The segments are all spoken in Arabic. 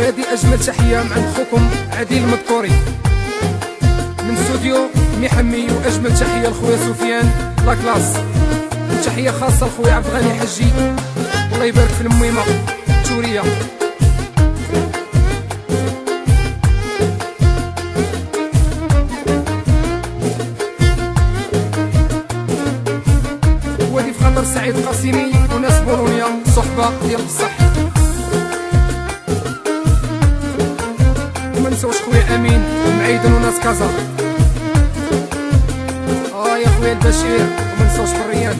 وهذه أجمل تحية مع خوكم عديل المذكوري من استوديو محمي. وأجمل تحية لخويا سفيان لاكلاس، وتحية خاصة لخويا عبد الغني حجي، الله يبارك في الميمة التورية. وهذه في خاطر سعيد قاسمي وناس بولونيا، صحبة ديال بصح. وما نساوش خويا امين ومعيدن وناس كازا، يا خويا البشير، وما نساوش حريان.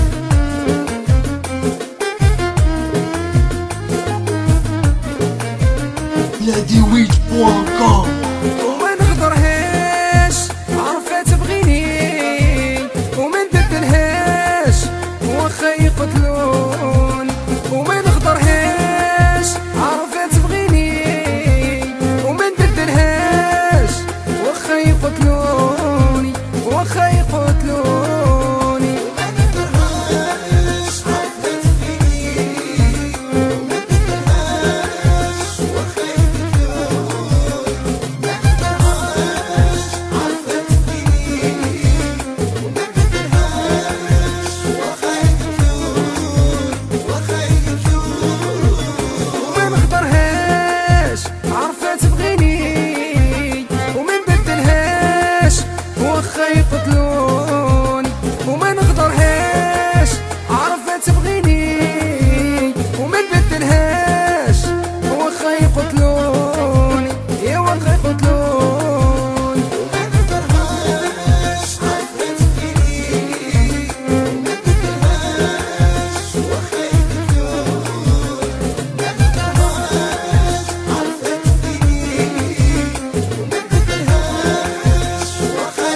Ladiwich.com. وما نغدرهاش عرفات تبغيني، وما نبدلهاش واخا يقتلوني. وما نغدرهاش عرفات تبغيني، وما نبدلهاش واخا يقتلوني، واخا يقتلوني. يقتلوني وما نقدرهاش عرفت تبغيني، وما نبدلهاش واخا يقتلوني، يا واخا يقتلوني. وما نقدرهاش عرفت تبغيني، وما نبدلهاش واخا يقتلوني. ما نقدرهاش عرفت تبغيني، وما نبدلهاش واخا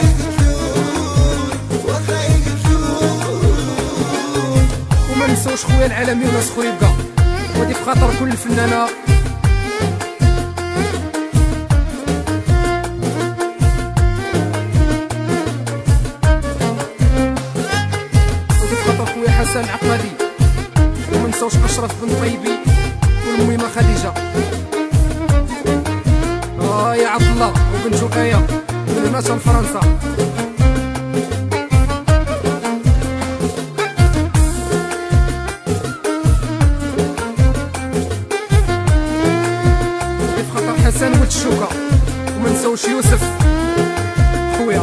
وما نساوش خويا العالمي وناس خريبكا. ودي في خاطر كل فنانة ودي في خاطر خويا حسن عقادي. وما نساوش اشرف بن طيبي والميمة خديجة، يا عبد الله وبن جوقاية من هنا لفرنسا. حسن ولد الشوكة. وما نساوش يوسف خويا،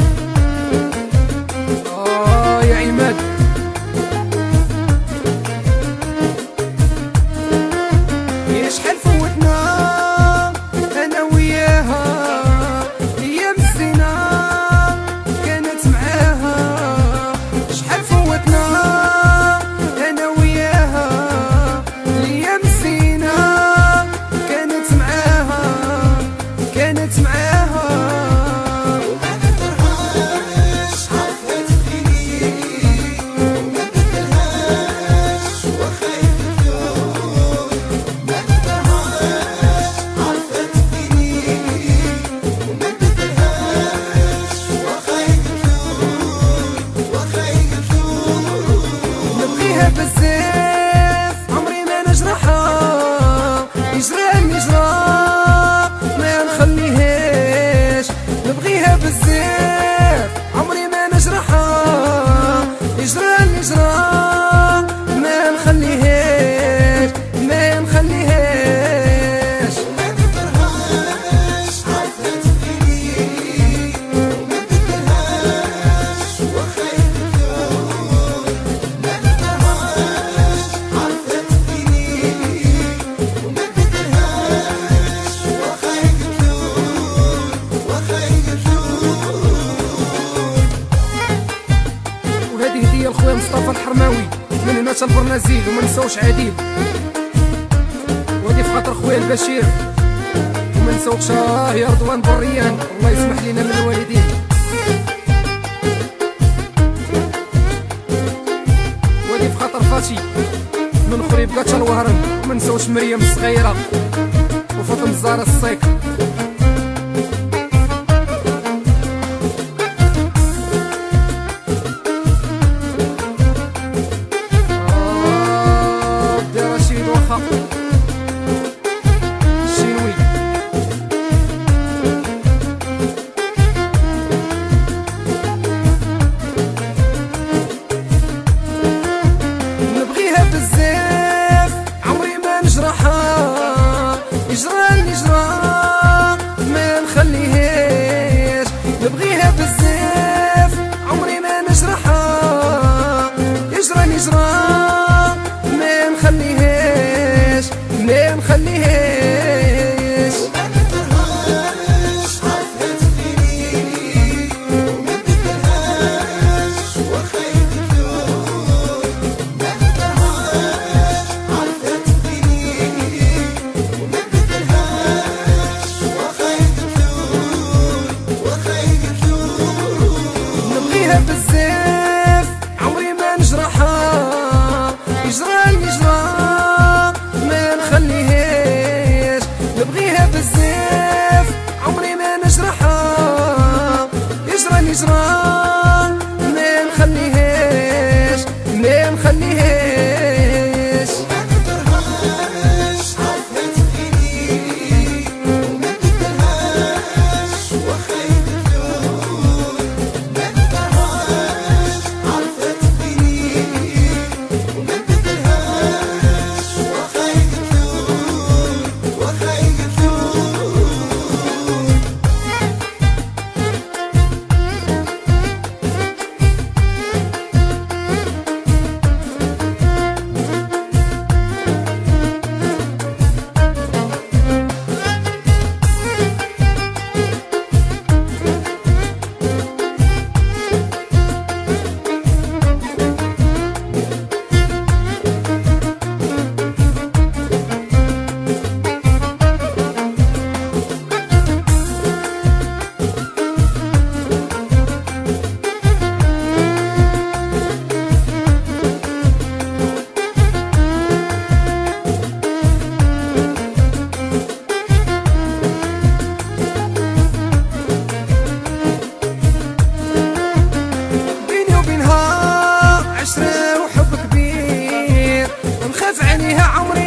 يا عماد. يا شحال فوتنا انا وياها ايام الزينة كانت معاها. شحال فوتنا انا وياها ايام الزينة كانت معاها، كانت معاها. وما نقدرهاش عرفت تبغيني، وما نبدلهاش واخا يقتلوني. ما نقدرهاش عرفت تبغيني، وما نبدلهاش واخا يقتلوني، واخا يقتلوني. نبغيها بزاف عمري ما نجرحها، يجرى ما نخليهاش. نبغيها بزاف عمري ما نجرحها، يجرى ما نخليهاش، ما نخليهاش. وما نقدرهاش عرفت تبغيني، وما نبدلهاش واخا يقتلوني. ما نقدرهاش عرفت تبغيني، وما نبدلهاش واخا يقتلوني، واخا يقتلوني. وهذه هدية لخويا مصطفى الحرماوي من هنا لبرنازيل. وما نساوش عديل. وهذه في خاطر خويا البشير. وما نساوش يا رضوان بريان، الله يسمح لنا من الوالدين. وهذه في خاطر فاتي من خريبكا تا الوهران. وما نساوش مريم الصغيرة وفاطمة الزهراء الصيك. عشرة وحب كبير، نخاف عليها عمري